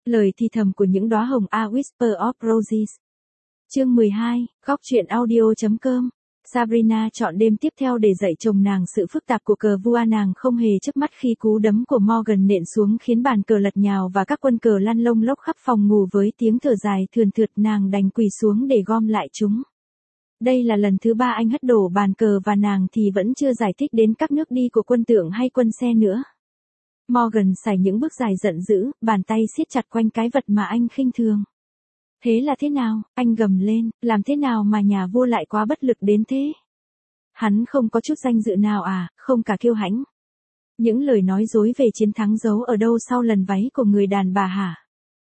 Lời thì thầm của những đóa hồng A Whisper of Roses. Chương 12, góc truyện audio.com. Sabrina chọn đêm tiếp theo để dạy chồng nàng sự phức tạp của cờ vua, nàng không hề chớp mắt khi cú đấm của Morgan nện xuống khiến bàn cờ lật nhào và các quân cờ lăn lông lốc khắp phòng ngủ. Với tiếng thở dài thườn thượt, nàng đành quỳ xuống để gom lại chúng. Đây là lần thứ 3 anh hất đổ bàn cờ và nàng thì vẫn chưa giải thích đến các nước đi của quân tượng hay quân xe nữa. Morgan xài những bước dài giận dữ, bàn tay siết chặt quanh cái vật mà anh khinh thường. Thế là thế nào? Anh gầm lên, làm thế nào mà nhà vua lại quá bất lực đến thế? Hắn không có chút danh dự nào à, không cả kiêu hãnh. Những lời nói dối về chiến thắng giấu ở đâu sau lần váy của người đàn bà hả?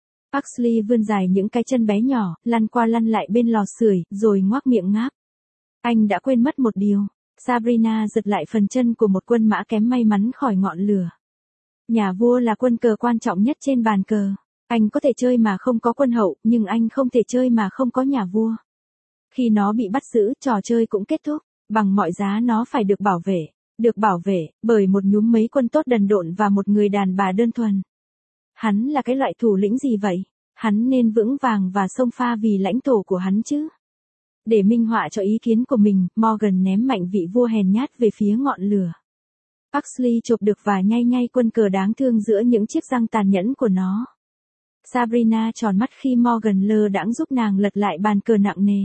Huxley vươn dài những cái chân bé nhỏ, lăn qua lăn lại bên lò sưởi, rồi ngoác miệng ngáp. Anh đã quên mất một điều. Sabrina giật lại phần chân của một quân mã kém may mắn khỏi ngọn lửa. Nhà vua là quân cờ quan trọng nhất trên bàn cờ. Anh có thể chơi mà không có quân hậu, nhưng anh không thể chơi mà không có nhà vua. Khi nó bị bắt giữ, trò chơi cũng kết thúc. Bằng mọi giá nó phải được bảo vệ. Được bảo vệ bởi một nhúm mấy quân tốt đần độn và một người đàn bà đơn thuần. Hắn là cái loại thủ lĩnh gì vậy? Hắn nên vững vàng và xông pha vì lãnh thổ của hắn chứ. Để minh họa cho ý kiến của mình, Morgan ném mạnh vị vua hèn nhát về phía ngọn lửa. Huxley chộp được và nhay nhay quân cờ đáng thương giữa những chiếc răng tàn nhẫn của nó. Sabrina tròn mắt khi Morgan lơ đãng giúp nàng lật lại bàn cờ nặng nề.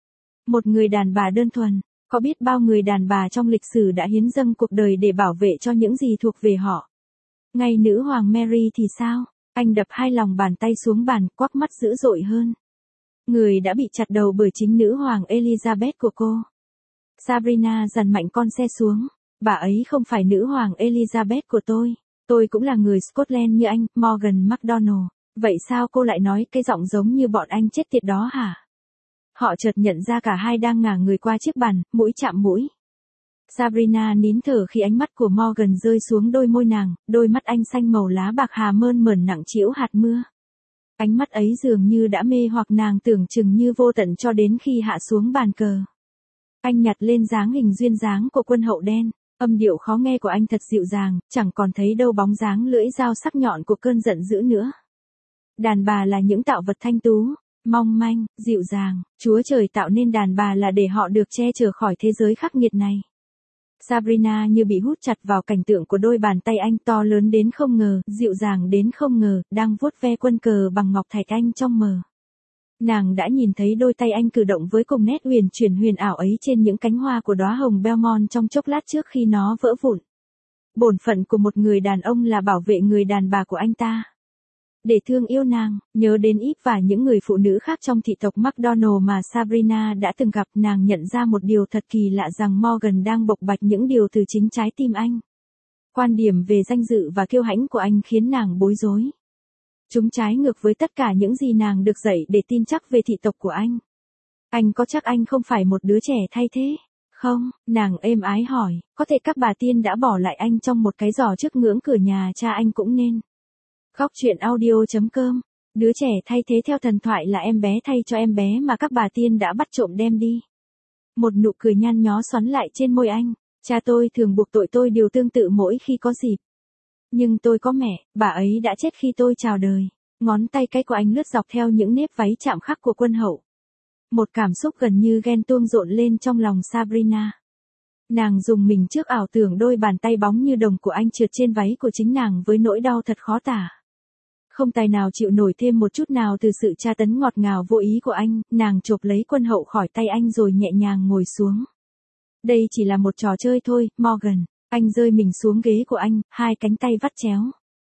Một người đàn bà đơn thuần, có biết bao người đàn bà trong lịch sử đã hiến dâng cuộc đời để bảo vệ cho những gì thuộc về họ. Ngay nữ hoàng Mary thì sao? Anh đập hai lòng bàn tay xuống bàn, quắc mắt dữ dội hơn. Người đã bị chặt đầu bởi chính nữ hoàng Elizabeth của cô. Sabrina dằn mạnh con xe xuống. Bà ấy không phải nữ hoàng Elizabeth của tôi. Tôi cũng là người Scotland như anh, Morgan MacDonald. Vậy sao cô lại nói cái giọng giống như bọn anh chết tiệt đó hả? Họ chợt nhận ra cả hai đang ngả người qua chiếc bàn, mũi chạm mũi. Sabrina nín thở khi ánh mắt của Morgan rơi xuống đôi môi nàng, đôi mắt anh xanh màu lá bạc hà mơn mởn nặng trĩu hạt mưa. Ánh mắt ấy dường như đã mê hoặc nàng tưởng chừng như vô tận cho đến khi hạ xuống bàn cờ. Anh nhặt lên dáng hình duyên dáng của quân hậu đen. Âm điệu khó nghe của anh thật dịu dàng, chẳng còn thấy đâu bóng dáng lưỡi dao sắc nhọn của cơn giận dữ nữa. Đàn bà là những tạo vật thanh tú, mong manh, dịu dàng, Chúa Trời tạo nên đàn bà là để họ được che chở khỏi thế giới khắc nghiệt này. Sabrina như bị hút chặt vào cảnh tượng của đôi bàn tay anh to lớn đến không ngờ, dịu dàng đến không ngờ, đang vuốt ve quân cờ bằng ngọc thạch anh trong mờ. Nàng đã nhìn thấy đôi tay anh cử động với cùng nét huyền chuyển huyền ảo ấy trên những cánh hoa của đóa hồng Belmont trong chốc lát trước khi nó vỡ vụn. Bổn phận của một người đàn ông là bảo vệ người đàn bà của anh ta. Để thương yêu nàng, nhớ đến Eve và những người phụ nữ khác trong thị tộc MacDonald mà Sabrina đã từng gặp, nàng nhận ra một điều thật kỳ lạ rằng Morgan đang bộc bạch những điều từ chính trái tim anh. Quan điểm về danh dự và kiêu hãnh của anh khiến nàng bối rối. Chúng trái ngược với tất cả những gì nàng được dạy để tin chắc về thị tộc của anh. Anh có chắc anh không phải một đứa trẻ thay thế? Không, nàng êm ái hỏi, có thể các bà tiên đã bỏ lại anh trong một cái giỏ trước ngưỡng cửa nhà cha anh cũng nên. Góc truyện audio.com. Đứa trẻ thay thế theo thần thoại là em bé thay cho em bé mà các bà tiên đã bắt trộm đem đi. Một nụ cười nhăn nhó xoắn lại trên môi anh. Cha tôi thường buộc tội tôi điều tương tự mỗi khi có dịp. Nhưng tôi có mẹ, bà ấy đã chết khi tôi chào đời. Ngón tay cái của anh lướt dọc theo những nếp váy chạm khắc của quân hậu. Một cảm xúc gần như ghen tuông rộn lên trong lòng Sabrina. Nàng rùng mình trước ảo tưởng đôi bàn tay bóng như đồng của anh trượt trên váy của chính nàng với nỗi đau thật khó tả. Không tài nào chịu nổi thêm một chút nào từ sự tra tấn ngọt ngào vô ý của anh, nàng chộp lấy quân hậu khỏi tay anh rồi nhẹ nhàng ngồi xuống. Đây chỉ là một trò chơi thôi, Morgan. Anh rơi mình xuống ghế của anh, hai cánh tay vắt chéo.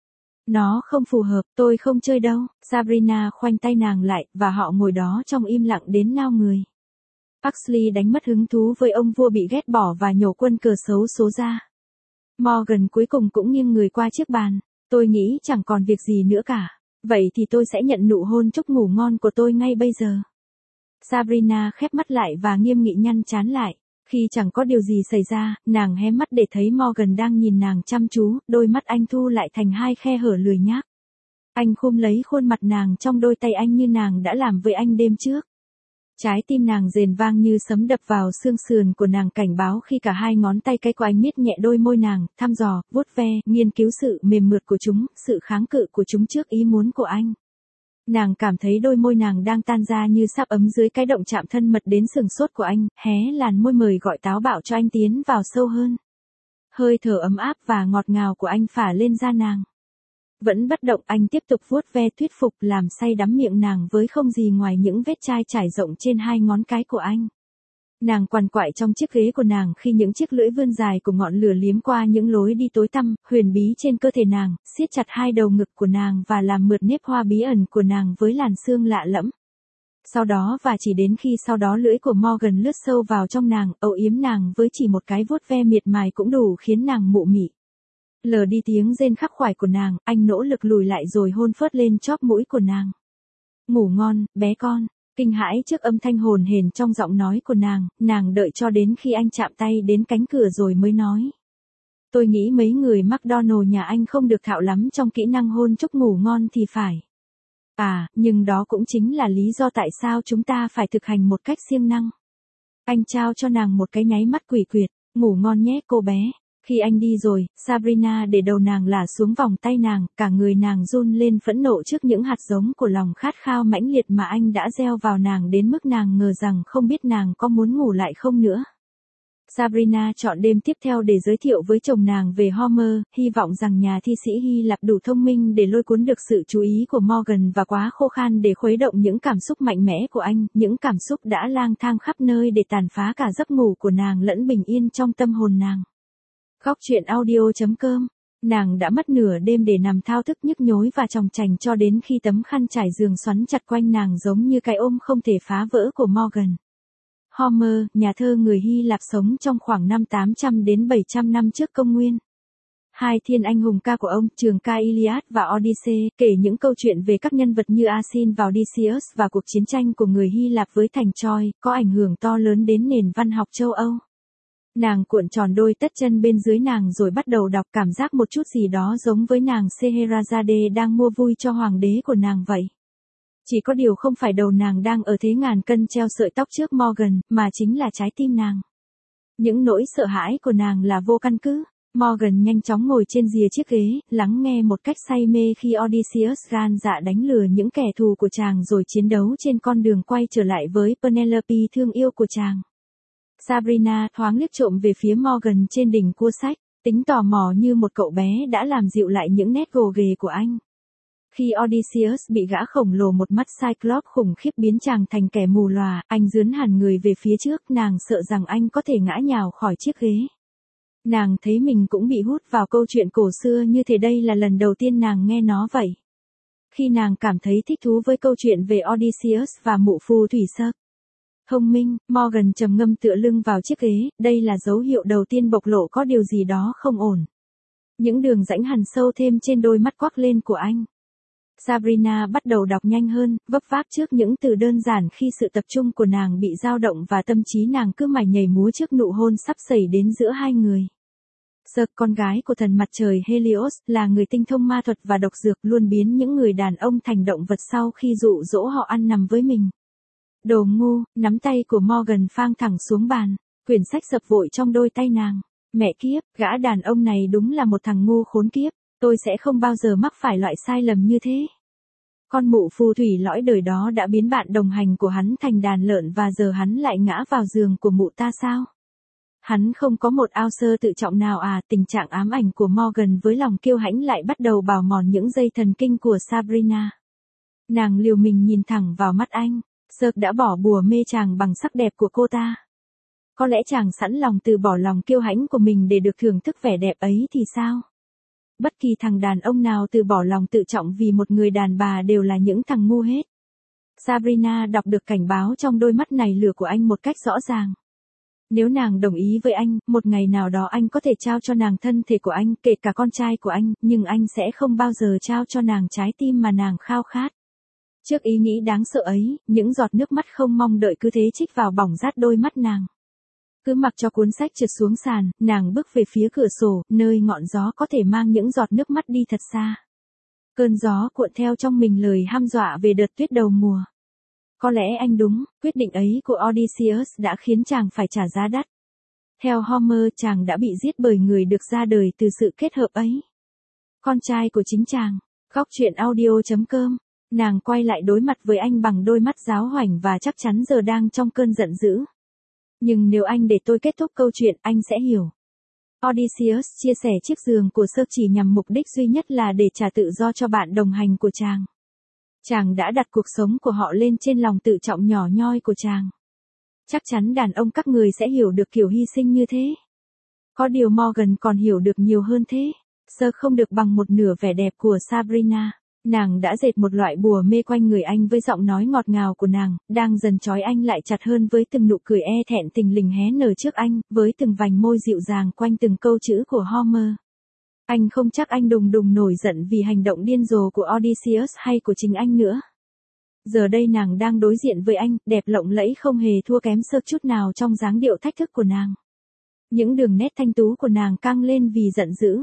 Nó không phù hợp, tôi không chơi đâu. Sabrina khoanh tay nàng lại, và họ ngồi đó trong im lặng đến nao người. Huxley đánh mất hứng thú với ông vua bị ghét bỏ và nhổ quân cờ xấu số ra. Morgan cuối cùng cũng nghiêng người qua chiếc bàn. Tôi nghĩ chẳng còn việc gì nữa cả. Vậy thì tôi sẽ nhận nụ hôn chúc ngủ ngon của tôi ngay bây giờ. Sabrina khép mắt lại và nghiêm nghị nhăn trán lại. Khi chẳng có điều gì xảy ra, nàng hé mắt để thấy Morgan đang nhìn nàng chăm chú, đôi mắt anh thu lại thành hai khe hở lười nhác. Anh khum lấy khuôn mặt nàng trong đôi tay anh như nàng đã làm với anh đêm trước. Trái tim nàng rền vang như sấm đập vào xương sườn của nàng, cảnh báo khi cả hai ngón tay cái của anh miết nhẹ đôi môi nàng, thăm dò, vuốt ve, nghiên cứu sự mềm mượt của chúng, sự kháng cự của chúng trước ý muốn của anh. Nàng cảm thấy đôi môi nàng đang tan ra như sắp ấm dưới cái động chạm thân mật đến sừng sốt của anh, hé làn môi mời gọi táo bạo cho anh tiến vào sâu hơn. Hơi thở ấm áp và ngọt ngào của anh phả lên da nàng. Vẫn bất động, anh tiếp tục vuốt ve thuyết phục, làm say đắm miệng nàng với không gì ngoài những vết chai trải rộng trên hai ngón cái của anh. Nàng quằn quại trong chiếc ghế của nàng khi những chiếc lưỡi vươn dài của ngọn lửa liếm qua những lối đi tối tăm, huyền bí trên cơ thể nàng, siết chặt hai đầu ngực của nàng và làm mượt nếp hoa bí ẩn của nàng với làn sương lạ lẫm. Sau đó và chỉ đến khi sau đó lưỡi của Morgan lướt sâu vào trong nàng, âu yếm nàng với chỉ một cái vuốt ve miệt mài cũng đủ khiến nàng mụ mị. Lờ đi tiếng rên khắc khoải của nàng, anh nỗ lực lùi lại rồi hôn phớt lên chóp mũi của nàng. Ngủ ngon, bé con. Kinh hãi trước âm thanh hồn hển trong giọng nói của nàng đợi cho đến khi anh chạm tay đến cánh cửa rồi mới nói. Tôi nghĩ mấy người McDonald nhà anh không được thạo lắm trong kỹ năng hôn chúc ngủ ngon thì phải. À, nhưng đó cũng chính là lý do tại sao chúng ta phải thực hành một cách siêng năng. Anh trao cho nàng một cái nháy mắt quỷ quyệt, ngủ ngon nhé cô bé. Khi anh đi rồi, Sabrina để đầu nàng lả xuống vòng tay nàng, cả người nàng run lên phẫn nộ trước những hạt giống của lòng khát khao mãnh liệt mà anh đã gieo vào nàng đến mức nàng ngờ rằng không biết nàng có muốn ngủ lại không nữa. Sabrina chọn đêm tiếp theo để giới thiệu với chồng nàng về Homer, hy vọng rằng nhà thi sĩ Hy Lạp đủ thông minh để lôi cuốn được sự chú ý của Morgan và quá khô khan để khuấy động những cảm xúc mạnh mẽ của anh, những cảm xúc đã lang thang khắp nơi để tàn phá cả giấc ngủ của nàng lẫn bình yên trong tâm hồn nàng. Góc truyện audio.com. Nàng đã mất nửa đêm để nằm thao thức nhức nhối và chòng chành cho đến khi tấm khăn trải giường xoắn chặt quanh nàng giống như cái ôm không thể phá vỡ của Morgan. Homer, nhà thơ người Hy Lạp sống trong khoảng năm 800 đến 700 năm trước công nguyên. Hai thiên anh hùng ca của ông, trường ca Iliad và Odyssey, kể những câu chuyện về các nhân vật như Asin và Odysseus và cuộc chiến tranh của người Hy Lạp với thành Troy, có ảnh hưởng to lớn đến nền văn học châu Âu. Nàng cuộn tròn đôi tất chân bên dưới nàng rồi bắt đầu đọc, cảm giác một chút gì đó giống với nàng Scheherazade đang mua vui cho hoàng đế của nàng vậy. Chỉ có điều không phải đầu nàng đang ở thế ngàn cân treo sợi tóc trước Morgan, mà chính là trái tim nàng. Những nỗi sợ hãi của nàng là vô căn cứ. Morgan nhanh chóng ngồi trên rìa chiếc ghế, lắng nghe một cách say mê khi Odysseus gan dạ đánh lừa những kẻ thù của chàng rồi chiến đấu trên con đường quay trở lại với Penelope thương yêu của chàng. Sabrina thoáng liếc trộm về phía Morgan trên đỉnh cua sách, tính tò mò như một cậu bé đã làm dịu lại những nét gồ ghề của anh. Khi Odysseus bị gã khổng lồ một mắt Cyclops khủng khiếp biến chàng thành kẻ mù lòa, anh dướn hẳn người về phía trước, nàng sợ rằng anh có thể ngã nhào khỏi chiếc ghế. Nàng thấy mình cũng bị hút vào câu chuyện cổ xưa như thế, đây là lần đầu tiên nàng nghe nó vậy. Khi nàng cảm thấy thích thú với câu chuyện về Odysseus và mụ phù thủy Circe. Thông minh, Morgan trầm ngâm tựa lưng vào chiếc ghế, đây là dấu hiệu đầu tiên bộc lộ có điều gì đó không ổn. Những đường rãnh hằn sâu thêm trên đôi mắt quắc lên của anh. Sabrina bắt đầu đọc nhanh hơn, vấp váp trước những từ đơn giản khi sự tập trung của nàng bị dao động và tâm trí nàng cứ mải nhảy múa trước nụ hôn sắp xảy đến giữa hai người. Circe, con gái của thần mặt trời Helios, là người tinh thông ma thuật và độc dược, luôn biến những người đàn ông thành động vật sau khi dụ dỗ họ ăn nằm với mình. Đồ ngu, nắm tay của Morgan phang thẳng xuống bàn, quyển sách sập vội trong đôi tay nàng. Mẹ kiếp, gã đàn ông này đúng là một thằng ngu khốn kiếp, tôi sẽ không bao giờ mắc phải loại sai lầm như thế. Con mụ phù thủy lõi đời đó đã biến bạn đồng hành của hắn thành đàn lợn và giờ hắn lại ngã vào giường của mụ ta sao? Hắn không có một ao sơ tự trọng nào à? Tình trạng ám ảnh của Morgan với lòng kiêu hãnh lại bắt đầu bào mòn những dây thần kinh của Sabrina. Nàng liều mình nhìn thẳng vào mắt anh. Circe đã bỏ bùa mê chàng bằng sắc đẹp của cô ta. Có lẽ chàng sẵn lòng từ bỏ lòng kiêu hãnh của mình để được thưởng thức vẻ đẹp ấy thì sao? Bất kỳ thằng đàn ông nào từ bỏ lòng tự trọng vì một người đàn bà đều là những thằng ngu hết. Sabrina đọc được cảnh báo trong đôi mắt này lửa của anh một cách rõ ràng. Nếu nàng đồng ý với anh, một ngày nào đó anh có thể trao cho nàng thân thể của anh, kể cả con trai của anh, nhưng anh sẽ không bao giờ trao cho nàng trái tim mà nàng khao khát. Trước ý nghĩ đáng sợ ấy, những giọt nước mắt không mong đợi cứ thế trích vào bỏng rát đôi mắt nàng. Cứ mặc cho cuốn sách trượt xuống sàn, nàng bước về phía cửa sổ, nơi ngọn gió có thể mang những giọt nước mắt đi thật xa. Cơn gió cuộn theo trong mình lời hăm dọa về đợt tuyết đầu mùa. Có lẽ anh đúng, quyết định ấy của Odysseus đã khiến chàng phải trả giá đắt. Theo Homer, chàng đã bị giết bởi người được ra đời từ sự kết hợp ấy. Con trai của chính chàng. Góc truyện audio.com Nàng quay lại đối mặt với anh bằng đôi mắt giáo hoành và chắc chắn giờ đang trong cơn giận dữ. Nhưng nếu anh để tôi kết thúc câu chuyện, anh sẽ hiểu. Odysseus chia sẻ chiếc giường của Circe chỉ nhằm mục đích duy nhất là để trả tự do cho bạn đồng hành của chàng. Chàng đã đặt cuộc sống của họ lên trên lòng tự trọng nhỏ nhoi của chàng. Chắc chắn đàn ông các người sẽ hiểu được kiểu hy sinh như thế. Có điều Morgan còn hiểu được nhiều hơn thế. Circe không được bằng một nửa vẻ đẹp của Sabrina. Nàng đã dệt một loại bùa mê quanh người anh với giọng nói ngọt ngào của nàng, đang dần trói anh lại chặt hơn với từng nụ cười e thẹn tình lình hé nở trước anh, với từng vành môi dịu dàng quanh từng câu chữ của Homer. Anh không chắc anh đùng đùng nổi giận vì hành động điên rồ của Odysseus hay của chính anh nữa. Giờ đây nàng đang đối diện với anh, đẹp lộng lẫy không hề thua kém Circe chút nào trong dáng điệu thách thức của nàng. Những đường nét thanh tú của nàng căng lên vì giận dữ.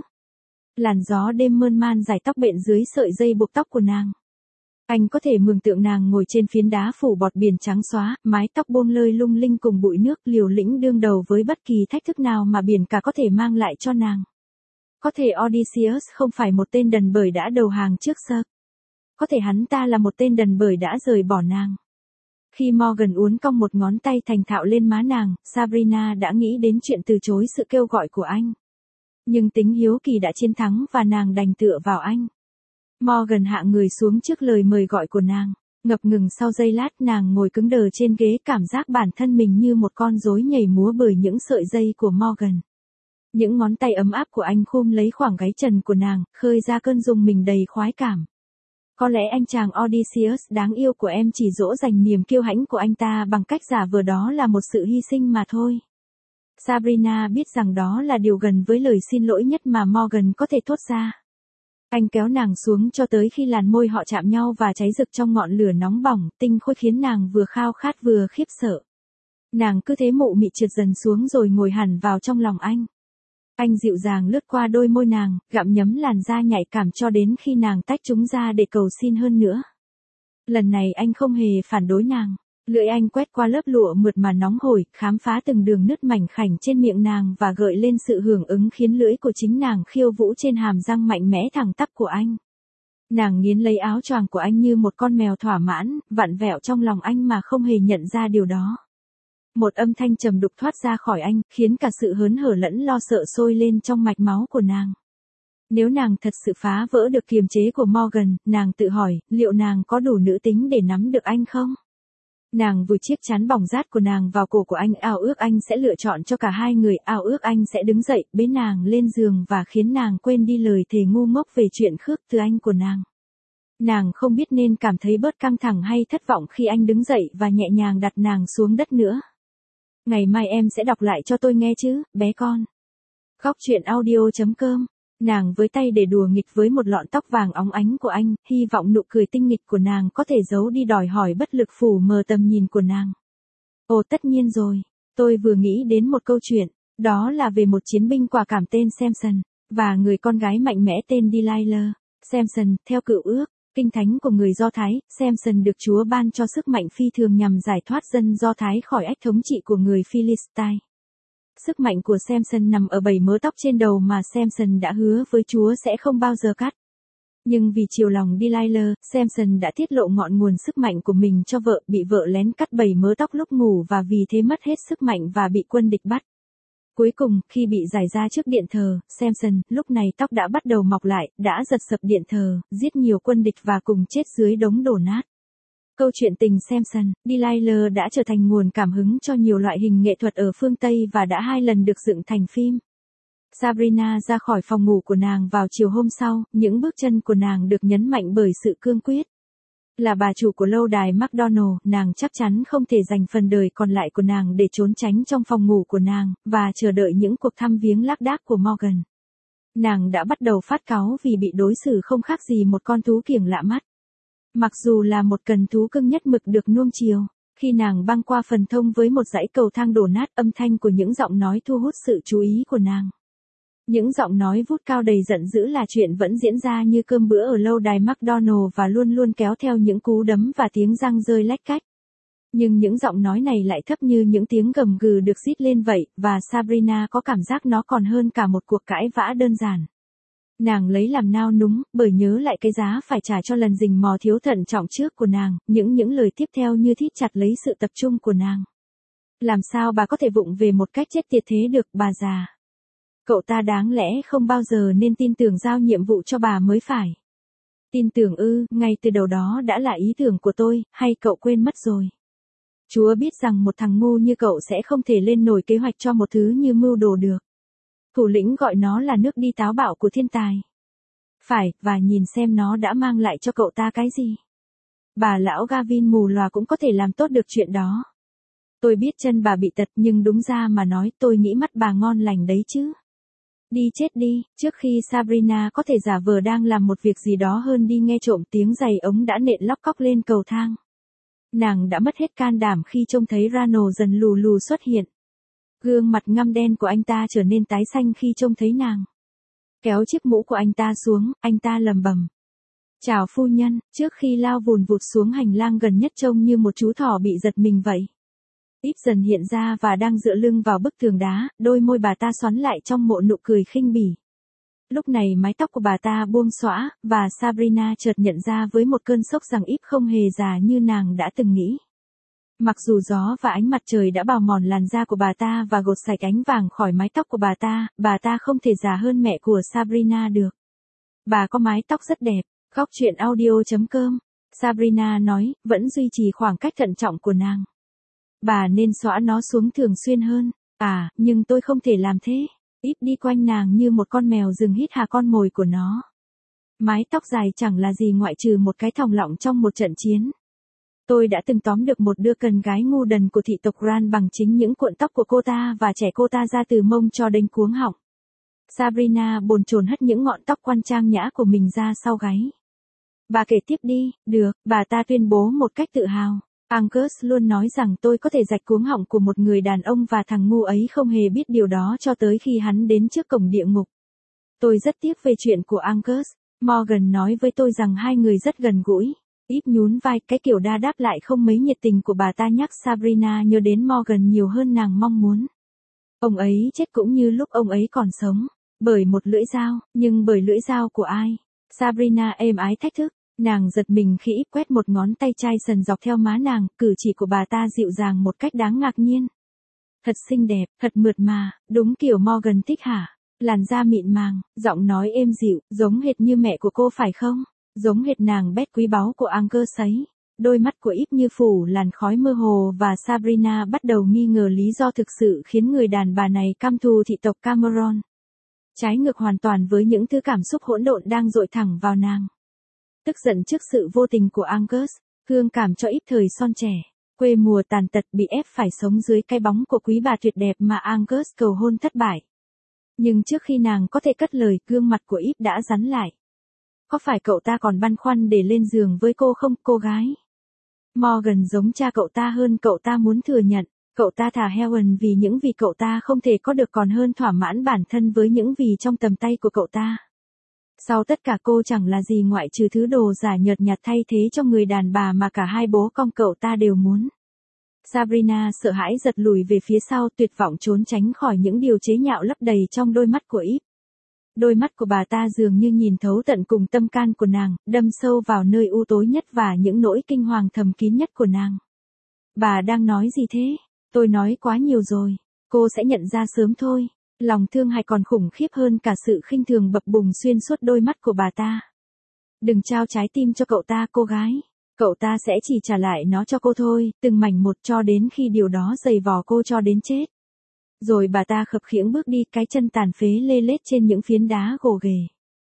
Làn gió đêm mơn man dài tóc bện dưới sợi dây buộc tóc của nàng. Anh có thể mường tượng nàng ngồi trên phiến đá phủ bọt biển trắng xóa, mái tóc buông lơi lung linh cùng bụi nước, liều lĩnh đương đầu với bất kỳ thách thức nào mà biển cả có thể mang lại cho nàng. Có thể Odysseus không phải một tên đần bởi đã đầu hàng trước Circe. Có thể hắn ta là một tên đần bởi đã rời bỏ nàng. Khi Morgan uốn cong một ngón tay thành thạo lên má nàng, Sabrina đã nghĩ đến chuyện từ chối sự kêu gọi của anh. Nhưng tính hiếu kỳ đã chiến thắng và nàng đành tựa vào anh. Morgan hạ người xuống trước lời mời gọi của nàng. Ngập ngừng sau giây lát nàng ngồi cứng đờ trên ghế, cảm giác bản thân mình như một con rối nhảy múa bởi những sợi dây của Morgan. Những ngón tay ấm áp của anh khum lấy khoảng gáy trần của nàng, khơi ra cơn rung mình đầy khoái cảm. Có lẽ anh chàng Odysseus đáng yêu của em chỉ dỗ dành niềm kiêu hãnh của anh ta bằng cách giả vờ đó là một sự hy sinh mà thôi. Sabrina biết rằng đó là điều gần với lời xin lỗi nhất mà Morgan có thể thốt ra. Anh kéo nàng xuống cho tới khi làn môi họ chạm nhau và cháy rực trong ngọn lửa nóng bỏng, tinh khôi khiến nàng vừa khao khát vừa khiếp sợ. Nàng cứ thế mụ mị trượt dần xuống rồi ngồi hẳn vào trong lòng anh. Anh dịu dàng lướt qua đôi môi nàng, gặm nhấm làn da nhạy cảm cho đến khi nàng tách chúng ra để cầu xin hơn nữa. Lần này anh không hề phản đối nàng. Lưỡi anh quét qua lớp lụa mượt mà nóng hổi, khám phá từng đường nứt mảnh khảnh trên miệng nàng và gợi lên sự hưởng ứng khiến lưỡi của chính nàng khiêu vũ trên hàm răng mạnh mẽ thẳng tắp của anh. Nàng nghiến lấy áo choàng của anh như một con mèo thỏa mãn, vặn vẹo trong lòng anh mà không hề nhận ra điều đó. Một âm thanh trầm đục thoát ra khỏi anh, khiến cả sự hớn hở lẫn lo sợ sôi lên trong mạch máu của nàng. Nếu nàng thật sự phá vỡ được kiềm chế của Morgan, nàng tự hỏi, liệu nàng có đủ nữ tính để nắm được anh không? Nàng vùi chiếc chán bỏng rát của nàng vào cổ của anh, ao ước anh sẽ lựa chọn cho cả hai người, ao ước anh sẽ đứng dậy, bế nàng lên giường và khiến nàng quên đi lời thề ngu ngốc về chuyện khước từ anh của nàng. Nàng không biết nên cảm thấy bớt căng thẳng hay thất vọng khi anh đứng dậy và nhẹ nhàng đặt nàng xuống đất nữa. Ngày mai em sẽ đọc lại cho tôi nghe chứ, bé con. Góc truyện audio.com. Nàng với tay để đùa nghịch với một lọn tóc vàng óng ánh của anh, hy vọng nụ cười tinh nghịch của nàng có thể giấu đi đòi hỏi bất lực phủ mờ tầm nhìn của nàng. Ồ tất nhiên rồi, tôi vừa nghĩ đến một câu chuyện, đó là về một chiến binh quả cảm tên Samson, và người con gái mạnh mẽ tên Delilah. Samson, theo cựu ước, kinh thánh của người Do Thái, Samson được Chúa ban cho sức mạnh phi thường nhằm giải thoát dân Do Thái khỏi ách thống trị của người Philistine. Sức mạnh của Samson nằm ở 7 mớ tóc trên đầu mà Samson đã hứa với Chúa sẽ không bao giờ cắt. Nhưng vì chiều lòng Delilah, Samson đã tiết lộ ngọn nguồn sức mạnh của mình cho vợ, bị vợ lén cắt 7 mớ tóc lúc ngủ và vì thế mất hết sức mạnh và bị quân địch bắt. Cuối cùng, khi bị giải ra trước điện thờ, Samson, lúc này tóc đã bắt đầu mọc lại, đã giật sập điện thờ, giết nhiều quân địch và cùng chết dưới đống đổ nát. Câu chuyện tình Samson, Delilah đã trở thành nguồn cảm hứng cho nhiều loại hình nghệ thuật ở phương Tây và đã 2 lần được dựng thành phim. Sabrina ra khỏi phòng ngủ của nàng vào chiều hôm sau, những bước chân của nàng được nhấn mạnh bởi sự cương quyết. Là bà chủ của lâu đài McDonald, nàng chắc chắn không thể dành phần đời còn lại của nàng để trốn tránh trong phòng ngủ của nàng, và chờ đợi những cuộc thăm viếng lác đác của Morgan. Nàng đã bắt đầu phát cáu vì bị đối xử không khác gì một con thú kiểng lạ mắt. Mặc dù là một cần thú cưng nhất mực được nuông chiều, khi nàng băng qua phần thông với một dãy cầu thang đổ nát, âm thanh của những giọng nói thu hút sự chú ý của nàng. Những giọng nói vút cao đầy giận dữ là chuyện vẫn diễn ra như cơm bữa ở lâu đài McDonald và luôn luôn kéo theo những cú đấm và tiếng răng rơi lách cách. Nhưng những giọng nói này lại thấp như những tiếng gầm gừ được rít lên vậy, và Sabrina có cảm giác nó còn hơn cả một cuộc cãi vã đơn giản. Nàng lấy làm nao núng, bởi nhớ lại cái giá phải trả cho lần rình mò thiếu thận trọng trước của nàng, những lời tiếp theo như thít chặt lấy sự tập trung của nàng. Làm sao bà có thể vụng về một cách chết tiệt thế được, bà già? Cậu ta đáng lẽ không bao giờ nên tin tưởng giao nhiệm vụ cho bà mới phải. Tin tưởng ư, ngay từ đầu đó đã là ý tưởng của tôi, hay cậu quên mất rồi? Chúa biết rằng một thằng ngu như cậu sẽ không thể lên nổi kế hoạch cho một thứ như mưu đồ được. Thủ lĩnh gọi nó là nước đi táo bạo của thiên tài. Phải, và nhìn xem nó đã mang lại cho cậu ta cái gì. Bà lão Gavin mù lòa cũng có thể làm tốt được chuyện đó. Tôi biết chân bà bị tật nhưng đúng ra mà nói tôi nghĩ mắt bà ngon lành đấy chứ. Đi chết đi, trước khi Sabrina có thể giả vờ đang làm một việc gì đó hơn đi nghe trộm tiếng giày ống đã nện lóc cóc lên cầu thang. Nàng đã mất hết can đảm khi trông thấy Rano dần lù lù xuất hiện. Gương mặt ngăm đen của anh ta trở nên tái xanh khi trông thấy nàng. Kéo chiếc mũ của anh ta xuống, anh ta lầm bầm. Chào phu nhân, trước khi lao vùn vụt xuống hành lang gần nhất trông như một chú thỏ bị giật mình vậy. Ít dần hiện ra và đang dựa lưng vào bức tường đá, đôi môi bà ta xoắn lại trong một nụ cười khinh bỉ. Lúc này mái tóc của bà ta buông xõa, và Sabrina chợt nhận ra với một cơn sốc rằng Ít không hề già như nàng đã từng nghĩ. Mặc dù gió và ánh mặt trời đã bào mòn làn da của bà ta và gột sạch ánh vàng khỏi mái tóc của bà ta không thể già hơn mẹ của Sabrina được. Bà có mái tóc rất đẹp, Góc truyện audio.com. Sabrina nói, vẫn duy trì khoảng cách thận trọng của nàng. Bà nên xõa nó xuống thường xuyên hơn. À, nhưng tôi không thể làm thế. Ít đi quanh nàng như một con mèo rừng hít hà con mồi của nó. Mái tóc dài chẳng là gì ngoại trừ một cái thòng lọng trong một trận chiến. Tôi đã từng tóm được một đứa con gái ngu đần của thị tộc Ran bằng chính những cuộn tóc của cô ta và trẻ cô ta ra từ mông cho đến cuống họng. Sabrina bồn chồn hất những ngọn tóc quan trang nhã của mình ra sau gáy. Bà kể tiếp đi, được, bà ta tuyên bố một cách tự hào. Angus luôn nói rằng tôi có thể rạch cuống họng của một người đàn ông và thằng ngu ấy không hề biết điều đó cho tới khi hắn đến trước cổng địa ngục. Tôi rất tiếc về chuyện của Angus. Morgan nói với tôi rằng hai người rất gần gũi. Ít nhún vai, cái kiểu đa đáp lại không mấy nhiệt tình của bà ta nhắc Sabrina nhớ đến Morgan nhiều hơn nàng mong muốn. Ông ấy chết cũng như lúc ông ấy còn sống. Bởi một lưỡi dao, nhưng bởi lưỡi dao của ai? Sabrina êm ái thách thức. Nàng giật mình khi Ít quét một ngón tay chai sần dọc theo má nàng, cử chỉ của bà ta dịu dàng một cách đáng ngạc nhiên. Thật xinh đẹp, thật mượt mà, đúng kiểu Morgan thích hả? Làn da mịn màng, giọng nói êm dịu, giống hệt như mẹ của cô phải không? Giống hệt nàng Beth quý báu của Angus ấy. Đôi mắt của Ít như phủ làn khói mơ hồ và Sabrina bắt đầu nghi ngờ lý do thực sự khiến người đàn bà này căm thù thị tộc Cameron. Trái ngược hoàn toàn với những thứ cảm xúc hỗn độn đang dội thẳng vào nàng. Tức giận trước sự vô tình của Angus, thương cảm cho Ít thời son trẻ, quê mùa tàn tật bị ép phải sống dưới cái bóng của quý bà tuyệt đẹp mà Angus cầu hôn thất bại. Nhưng trước khi nàng có thể cất lời, gương mặt của Ít đã rắn lại. Có phải cậu ta còn băn khoăn để lên giường với cô không, cô gái? Morgan giống cha cậu ta hơn cậu ta muốn thừa nhận. Cậu ta thà Helen vì những gì cậu ta không thể có được còn hơn thỏa mãn bản thân với những gì trong tầm tay của cậu ta. Sau tất cả cô chẳng là gì ngoại trừ thứ đồ giả nhợt nhạt thay thế cho người đàn bà mà cả hai bố con cậu ta đều muốn. Sabrina sợ hãi giật lùi về phía sau, tuyệt vọng trốn tránh khỏi những điều chế nhạo lấp đầy trong đôi mắt của Ít. Đôi mắt của bà ta dường như nhìn thấu tận cùng tâm can của nàng, đâm sâu vào nơi u tối nhất và những nỗi kinh hoàng thầm kín nhất của nàng. Bà đang nói gì thế? Tôi nói quá nhiều rồi. Cô sẽ nhận ra sớm thôi. Lòng thương hại còn khủng khiếp hơn cả sự khinh thường bập bùng xuyên suốt đôi mắt của bà ta. Đừng trao trái tim cho cậu ta, cô gái. Cậu ta sẽ chỉ trả lại nó cho cô thôi, từng mảnh một cho đến khi điều đó giày vò cô cho đến chết. Rồi bà ta khập khiễng bước đi, cái chân tàn phế lê lết trên những phiến đá gồ ghề.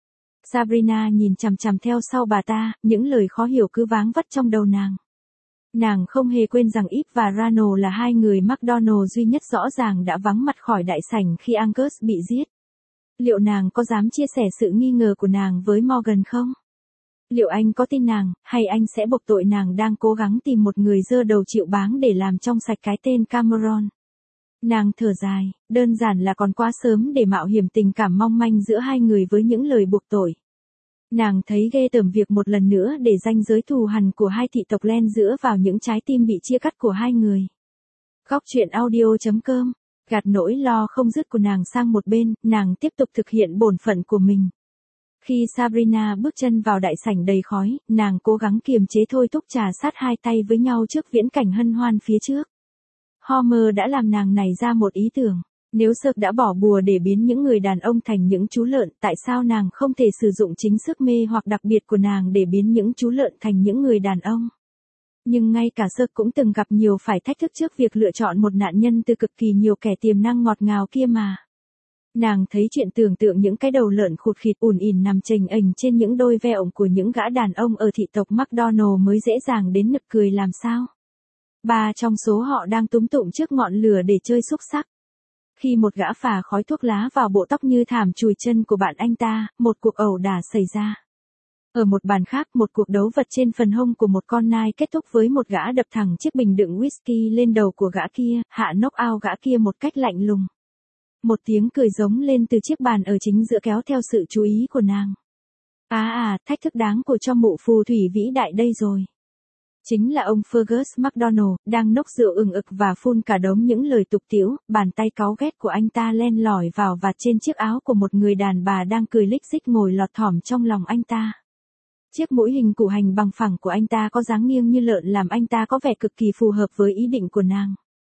Sabrina nhìn chằm chằm theo sau bà ta, những lời khó hiểu cứ váng vất trong đầu nàng. Nàng không hề quên rằng Ít và Rano là hai người McDonald duy nhất rõ ràng đã vắng mặt khỏi đại sảnh khi Angus bị giết. Liệu nàng có dám chia sẻ sự nghi ngờ của nàng với Morgan không? Liệu anh có tin nàng, hay anh sẽ buộc tội nàng đang cố gắng tìm một người dơ đầu chịu báng để làm trong sạch cái tên Cameron? Nàng thở dài, đơn giản là còn quá sớm để mạo hiểm tình cảm mong manh giữa hai người với những lời buộc tội. Nàng thấy ghê tởm việc một lần nữa để ranh giới thù hằn của hai thị tộc Len dựa vào những trái tim bị chia cắt của hai người. Góc truyện audio.com. Gạt nỗi lo không dứt của nàng sang một bên, nàng tiếp tục thực hiện bổn phận của mình. Khi Sabrina bước chân vào đại sảnh đầy khói, nàng cố gắng kiềm chế thôi thúc trà sát hai tay với nhau trước viễn cảnh hân hoan phía trước. Homer đã làm nàng nảy ra một ý tưởng. Nếu Sợt đã bỏ bùa để biến những người đàn ông thành những chú lợn, tại sao nàng không thể sử dụng chính sức mê hoặc đặc biệt của nàng để biến những chú lợn thành những người đàn ông? Nhưng ngay cả Sợt cũng từng gặp nhiều phải thách thức trước việc lựa chọn một nạn nhân từ cực kỳ nhiều kẻ tiềm năng ngọt ngào kia mà. Nàng thấy chuyện tưởng tượng những cái đầu lợn khụt khịt ùn ỉn nằm chềnh ềnh trên những đôi ve ổng của những gã đàn ông ở thị tộc McDonald mới dễ dàng đến nực cười làm sao. Ba trong số họ đang túm tụm trước ngọn lửa để chơi xúc xắc. Khi một gã phà khói thuốc lá vào bộ tóc như thảm chùi chân của bạn anh ta, một cuộc ẩu đả xảy ra. Ở một bàn khác, một cuộc đấu vật trên phần hông của một con nai kết thúc với một gã đập thẳng chiếc bình đựng whisky lên đầu của gã kia, hạ knock out gã kia một cách lạnh lùng. Một tiếng cười giống lên từ chiếc bàn ở chính giữa kéo theo sự chú ý của nàng. Thách thức đáng của cho mụ phù thủy vĩ đại đây rồi. Chính là ông Fergus McDonald, đang nốc rượu ừng ực và phun cả đống những lời tục tĩu, bàn tay cáu ghét của anh ta len lỏi vào vạt trên chiếc áo của một người đàn bà đang cười lích xích ngồi lọt thỏm trong lòng anh ta. Chiếc mũi hình củ hành bằng phẳng của anh ta có dáng nghiêng như lợn làm anh ta có vẻ cực kỳ phù hợp với ý định của nàng.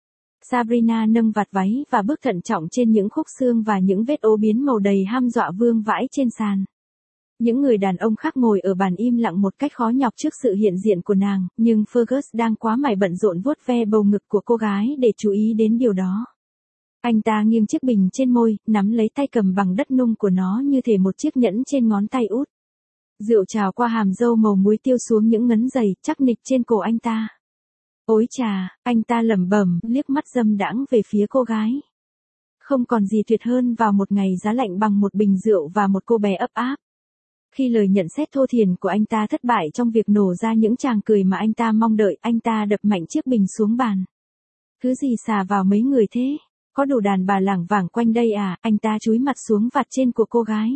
Sabrina nâng vạt váy và bước thận trọng trên những khúc xương và những vết ố biến màu đầy hăm dọa vương vãi trên sàn. Những người đàn ông khác ngồi ở bàn im lặng một cách khó nhọc trước sự hiện diện của nàng, nhưng Fergus đang quá mải bận rộn vuốt ve bầu ngực của cô gái để chú ý đến điều đó. Anh ta nghiêng chiếc bình trên môi, nắm lấy tay cầm bằng đất nung của nó như thể một chiếc nhẫn trên ngón tay út. Rượu trào qua hàm râu màu muối tiêu xuống những ngấn dày, chắc nịch trên cổ anh ta. Ôi chà, anh ta lẩm bẩm, liếc mắt dâm đãng về phía cô gái. Không còn gì tuyệt hơn vào một ngày giá lạnh bằng một bình rượu và một cô bé ấp áp. Khi lời nhận xét thô thiển của anh ta thất bại trong việc nổ ra những tràng cười mà anh ta mong đợi, anh ta đập mạnh chiếc bình xuống bàn. Thứ gì xả vào mấy người thế? Có đủ đàn bà lảng vảng quanh đây à? Anh ta chúi mặt xuống vạt trên của cô gái.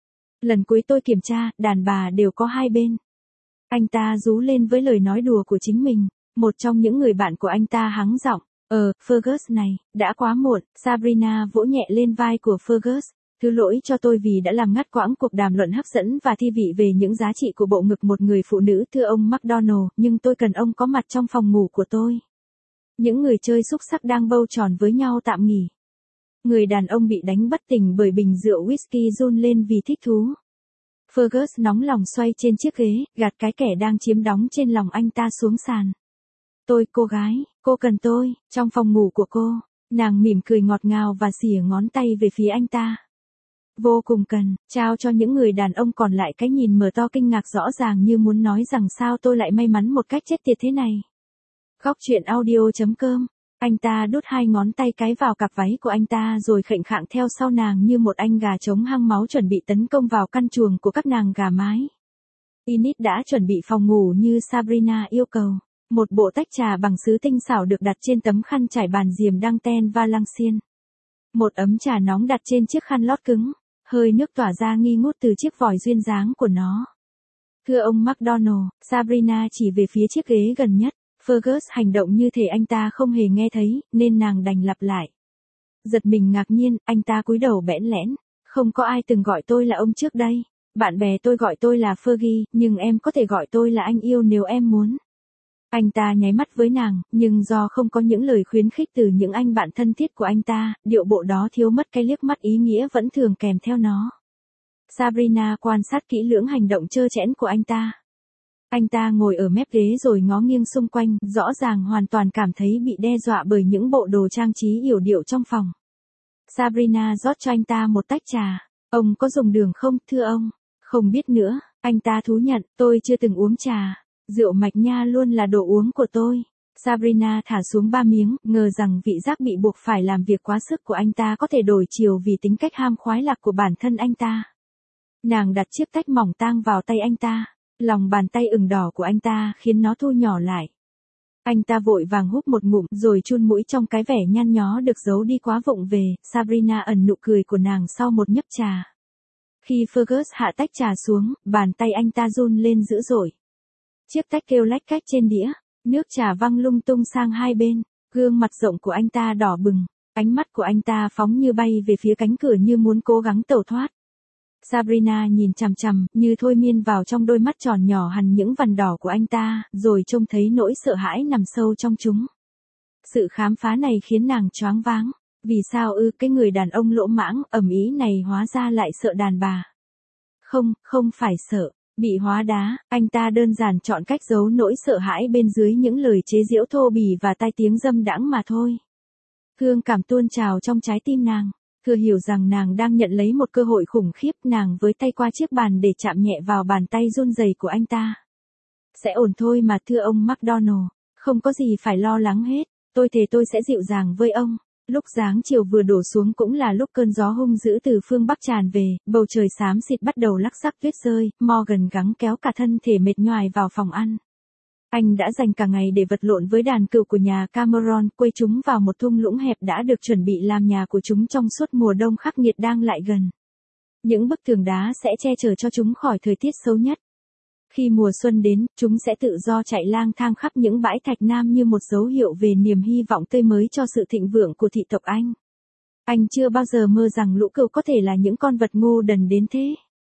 Lần cuối tôi kiểm tra, đàn bà đều có hai bên. Anh ta rú lên với lời nói đùa của chính mình. Một trong những người bạn của anh ta hắng giọng. Fergus này, đã quá muộn. Sabrina vỗ nhẹ lên vai của Fergus. Thứ lỗi cho tôi vì đã làm ngắt quãng cuộc đàm luận hấp dẫn và thi vị về những giá trị của bộ ngực một người phụ nữ, thưa ông McDonald, nhưng tôi cần ông có mặt trong phòng ngủ của tôi. Những người chơi xúc xắc đang bâu tròn với nhau tạm nghỉ. Người đàn ông bị đánh bất tỉnh bởi bình rượu whisky run lên vì thích thú. Fergus nóng lòng xoay trên chiếc ghế, gạt cái kẻ đang chiếm đóng trên lòng anh ta xuống sàn. Cô gái, cô cần tôi, trong phòng ngủ của cô. Nàng mỉm cười ngọt ngào và xỉa ngón tay về phía anh ta. Vô cùng cần, trao cho những người đàn ông còn lại cái nhìn mở to kinh ngạc rõ ràng như muốn nói rằng sao tôi lại may mắn một cách chết tiệt thế này. Góc truyện audio.com. Anh ta đút hai ngón tay cái vào cặp váy của anh ta rồi khệnh khạng theo sau nàng như một anh gà trống hăng máu chuẩn bị tấn công vào căn chuồng của các nàng gà mái. Enid đã chuẩn bị phòng ngủ như Sabrina yêu cầu. Một bộ tách trà bằng sứ tinh xảo được đặt trên tấm khăn trải bàn diềm đăng ten Valenciennes. Một ấm trà nóng đặt trên chiếc khăn lót cứng. Hơi nước tỏa ra nghi ngút từ chiếc vòi duyên dáng của nó. Thưa ông McDonald, Sabrina chỉ về phía chiếc ghế gần nhất. Fergus hành động như thể anh ta không hề nghe thấy, nên nàng đành lặp lại. Giật mình ngạc nhiên, anh ta cúi đầu bẽn lẽn. Không có ai từng gọi tôi là ông trước đây. Bạn bè tôi gọi tôi là Fergie, nhưng em có thể gọi tôi là anh yêu nếu em muốn. Anh ta nháy mắt với nàng, nhưng do không có những lời khuyến khích từ những anh bạn thân thiết của anh ta, điệu bộ đó thiếu mất cái liếc mắt ý nghĩa vẫn thường kèm theo nó. Sabrina quan sát kỹ lưỡng hành động trơ trẽn của anh ta. Anh ta ngồi ở mép ghế rồi ngó nghiêng xung quanh, rõ ràng hoàn toàn cảm thấy bị đe dọa bởi những bộ đồ trang trí yểu điệu trong phòng. Sabrina rót cho anh ta một tách trà. Ông có dùng đường không, thưa ông? Không biết nữa, anh ta thú nhận, tôi chưa từng uống trà. Rượu mạch nha luôn là đồ uống của tôi. Sabrina thả xuống 3 miếng, ngờ rằng vị giác bị buộc phải làm việc quá sức của anh ta có thể đổi chiều vì tính cách ham khoái lạc của bản thân anh ta. Nàng đặt chiếc tách mỏng tang vào tay anh ta. Lòng bàn tay ửng đỏ của anh ta khiến nó thu nhỏ lại. Anh ta vội vàng húp một ngụm rồi chun mũi trong cái vẻ nhăn nhó được giấu đi quá vụng về. Sabrina ẩn nụ cười của nàng sau một nhấp trà. Khi Fergus hạ tách trà xuống, bàn tay anh ta run lên dữ dội. Chiếc tách kêu lách cách trên đĩa, nước trà văng lung tung sang hai bên, gương mặt rộng của anh ta đỏ bừng, ánh mắt của anh ta phóng như bay về phía cánh cửa như muốn cố gắng tẩu thoát. Sabrina nhìn chằm chằm, như thôi miên vào trong đôi mắt tròn nhỏ hằn những vằn đỏ của anh ta, rồi trông thấy nỗi sợ hãi nằm sâu trong chúng. Sự khám phá này khiến nàng choáng váng. Vì sao cái người đàn ông lỗ mãng, ầm ĩ này hóa ra lại sợ đàn bà? Không, không phải sợ, bị hóa đá, anh ta đơn giản chọn cách giấu nỗi sợ hãi bên dưới những lời chế giễu thô bỉ và tai tiếng dâm đãng mà thôi. Thương cảm tuôn trào trong trái tim nàng. Thừa hiểu rằng nàng đang nhận lấy một cơ hội khủng khiếp, nàng với tay qua chiếc bàn để chạm nhẹ vào bàn tay run rẩy của anh ta. Sẽ ổn thôi mà thưa ông McDonald, không có gì phải lo lắng hết, tôi thề tôi sẽ dịu dàng với ông. Lúc giáng chiều vừa đổ xuống cũng là lúc cơn gió hung dữ từ phương Bắc tràn về, bầu trời xám xịt bắt đầu lắc xắc tuyết rơi, Morgan gắng kéo cả thân thể mệt nhoài vào phòng ăn. Anh đã dành cả ngày để vật lộn với đàn cừu của nhà Cameron, quây chúng vào một thung lũng hẹp đã được chuẩn bị làm nhà của chúng trong suốt mùa đông khắc nghiệt đang lại gần. Những bức tường đá sẽ che chở cho chúng khỏi thời tiết xấu nhất. Khi mùa xuân đến, chúng sẽ tự do chạy lang thang khắp những bãi thạch nam như một dấu hiệu về niềm hy vọng tươi mới cho sự thịnh vượng của thị tộc Anh. Anh chưa bao giờ mơ rằng lũ cừu có thể là những con vật ngu đần đến thế.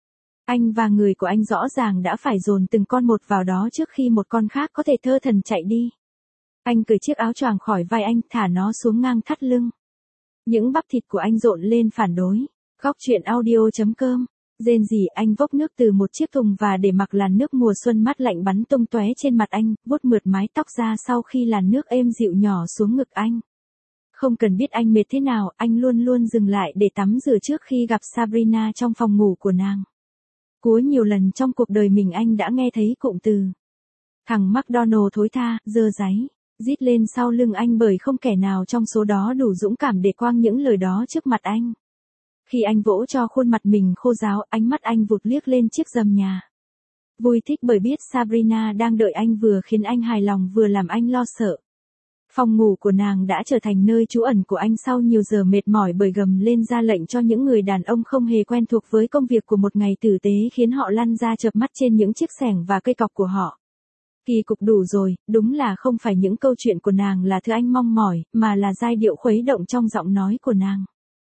Anh và người của anh rõ ràng đã phải dồn từng con một vào đó trước khi một con khác có thể thơ thẩn chạy đi. Anh cởi chiếc áo choàng khỏi vai anh, thả nó xuống ngang thắt lưng. Những bắp thịt của anh rộn lên phản đối. Góc truyện audio.com. Rên rỉ, anh vốc nước từ một chiếc thùng và để mặc làn nước mùa xuân mát lạnh bắn tung tóe trên mặt anh, vuốt mượt mái tóc ra sau khi làn nước êm dịu nhỏ xuống ngực anh. Không cần biết anh mệt thế nào, anh luôn luôn dừng lại để tắm rửa trước khi gặp Sabrina trong phòng ngủ của nàng. Cuối nhiều lần trong cuộc đời mình anh đã nghe thấy cụm từ thằng McDonald thối tha, dơ dáy, rít lên sau lưng anh bởi không kẻ nào trong số đó đủ dũng cảm để quang những lời đó trước mặt anh. Khi anh vỗ cho khuôn mặt mình khô ráo, ánh mắt anh vụt liếc lên chiếc rèm nhà. Vui thích bởi biết Sabrina đang đợi anh vừa khiến anh hài lòng vừa làm anh lo sợ. Phòng ngủ của nàng đã trở thành nơi trú ẩn của anh sau nhiều giờ mệt mỏi bởi gầm lên ra lệnh cho những người đàn ông không hề quen thuộc với công việc của một ngày tử tế khiến họ lăn ra chợp mắt trên những chiếc xẻng và cây cọc của họ. Kỳ cục đủ rồi, đúng là không phải những câu chuyện của nàng là thứ anh mong mỏi, mà là giai điệu khuấy động trong giọng nói của nàng.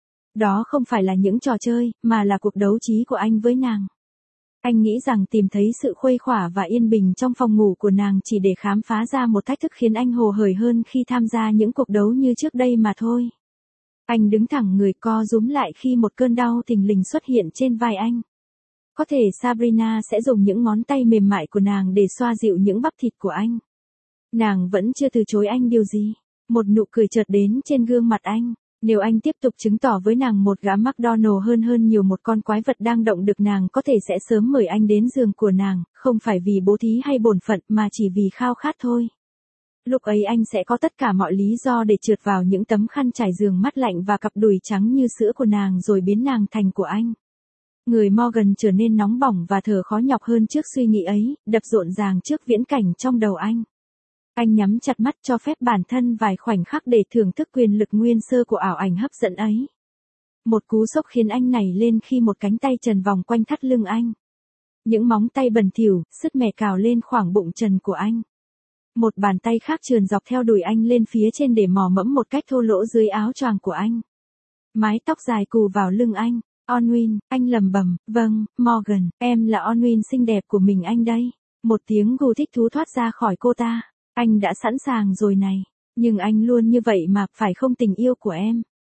Đó không phải là những trò chơi, mà là cuộc đấu trí của anh với nàng. Anh nghĩ rằng tìm thấy sự khuây khỏa và yên bình trong phòng ngủ của nàng chỉ để khám phá ra một thách thức khiến anh hồ hởi hơn khi tham gia những cuộc đấu như trước đây mà thôi. Anh đứng thẳng người co rúm lại khi một cơn đau thình lình xuất hiện trên vai anh. Có thể Sabrina sẽ dùng những ngón tay mềm mại của nàng để xoa dịu những bắp thịt của anh. Nàng vẫn chưa từ chối anh điều gì. Một nụ cười chợt đến trên gương mặt anh. Nếu anh tiếp tục chứng tỏ với nàng một gã McDonald hơn nhiều một con quái vật đang động được, nàng có thể sẽ sớm mời anh đến giường của nàng, không phải vì bố thí hay bổn phận mà chỉ vì khao khát thôi. Lúc ấy anh sẽ có tất cả mọi lý do để trượt vào những tấm khăn trải giường mát lạnh và cặp đùi trắng như sữa của nàng rồi biến nàng thành của anh. Người Morgan trở nên nóng bỏng và thở khó nhọc hơn trước suy nghĩ ấy, đập rộn ràng trước viễn cảnh trong đầu anh. Anh nhắm chặt mắt cho phép bản thân vài khoảnh khắc để thưởng thức quyền lực nguyên sơ của ảo ảnh hấp dẫn ấy. Một cú sốc khiến anh nảy lên khi một cánh tay trần vòng quanh thắt lưng anh. Những móng tay bẩn thỉu, sứt mẻ cào lên khoảng bụng trần của anh. Một bàn tay khác trườn dọc theo đùi anh lên phía trên để mò mẫm một cách thô lỗ dưới áo choàng của anh. Mái tóc dài cù vào lưng anh. Onwin, anh lầm bầm, vâng, Morgan, em là Onwin xinh đẹp của mình anh đây. Một tiếng gù thích thú thoát ra khỏi cô ta. Anh đã sẵn sàng rồi này. Nhưng anh luôn như vậy mà, phải không tình yêu của em?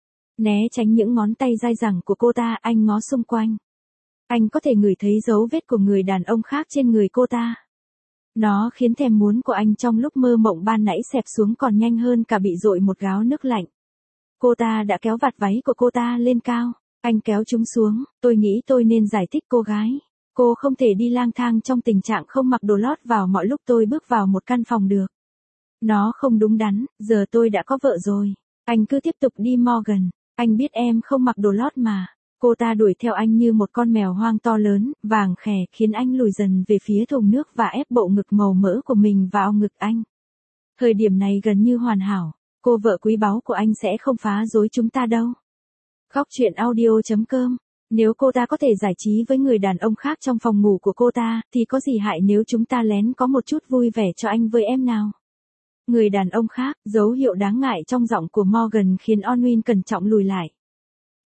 Né tránh những ngón tay dai dẳng của cô ta, anh ngó xung quanh. Anh có thể ngửi thấy dấu vết của người đàn ông khác trên người cô ta. Nó khiến thèm muốn của anh trong lúc mơ mộng ban nãy xẹp xuống còn nhanh hơn cả bị dội một gáo nước lạnh. Cô ta đã kéo vạt váy của cô ta lên cao. Anh kéo chúng xuống. Tôi nghĩ tôi nên giải thích cô gái. Cô không thể đi lang thang trong tình trạng không mặc đồ lót vào mọi lúc tôi bước vào một căn phòng được. Nó không đúng đắn, giờ tôi đã có vợ rồi. Anh cứ tiếp tục đi Morgan. Anh biết em không mặc đồ lót mà. Cô ta đuổi theo anh như một con mèo hoang to lớn, vàng khè, khiến anh lùi dần về phía thùng nước và ép bộ ngực màu mỡ của mình vào ngực anh. Thời điểm này gần như hoàn hảo. Cô vợ quý báu của anh sẽ không phá rối chúng ta đâu. Góc truyện audio.com. Nếu cô ta có thể giải trí với người đàn ông khác trong phòng ngủ của cô ta, thì có gì hại nếu chúng ta lén có một chút vui vẻ cho anh với em nào? Người đàn ông khác, dấu hiệu đáng ngại trong giọng của Morgan khiến Onwin cẩn trọng lùi lại.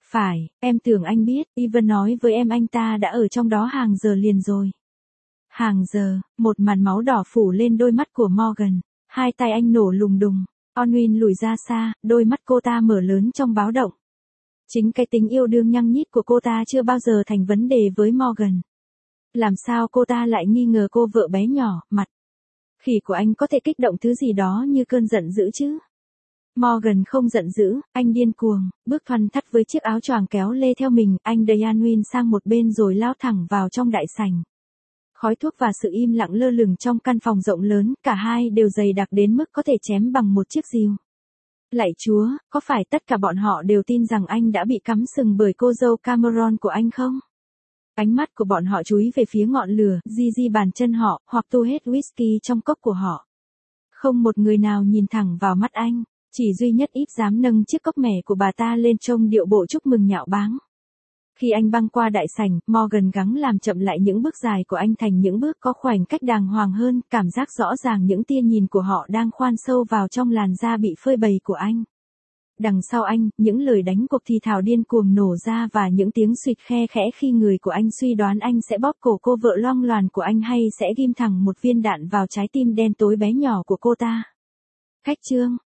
Phải, em tưởng anh biết, Ivan nói với em anh ta đã ở trong đó hàng giờ liền rồi. Hàng giờ, một màn máu đỏ phủ lên đôi mắt của Morgan, hai tay anh nổ lùng đùng, Onwin lùi ra xa, đôi mắt cô ta mở lớn trong báo động. Chính cái tính yêu đương nhăng nhít của cô ta chưa bao giờ thành vấn đề với Morgan. Làm sao cô ta lại nghi ngờ cô vợ bé nhỏ, mặt khỉ của anh có thể kích động thứ gì đó như cơn giận dữ chứ? Morgan không giận dữ, anh điên cuồng, bước thoăn thoắt với chiếc áo choàng kéo lê theo mình, anh đẩy Onwin sang một bên rồi lao thẳng vào trong đại sảnh. Khói thuốc và sự im lặng lơ lửng trong căn phòng rộng lớn, cả hai đều dày đặc đến mức có thể chém bằng một chiếc rìu. Lạy Chúa, có phải tất cả bọn họ đều tin rằng anh đã bị cắm sừng bởi cô dâu Cameron của anh không? Ánh mắt của bọn họ chúi về phía ngọn lửa, di bàn chân họ, hoặc tu hết whisky trong cốc của họ. Không một người nào nhìn thẳng vào mắt anh, chỉ duy nhất Yves dám nâng chiếc cốc mẻ của bà ta lên trông điệu bộ chúc mừng nhạo báng. Khi anh băng qua đại sảnh, Morgan gắng làm chậm lại những bước dài của anh thành những bước có khoảnh cách đàng hoàng hơn, cảm giác rõ ràng những tia nhìn của họ đang khoan sâu vào trong làn da bị phơi bày của anh. Đằng sau anh, những lời đánh cuộc thì thào điên cuồng nổ ra và những tiếng suýt khe khẽ khi người của anh suy đoán anh sẽ bóp cổ cô vợ loang loàn của anh hay sẽ ghim thẳng một viên đạn vào trái tim đen tối bé nhỏ của cô ta. Khách chương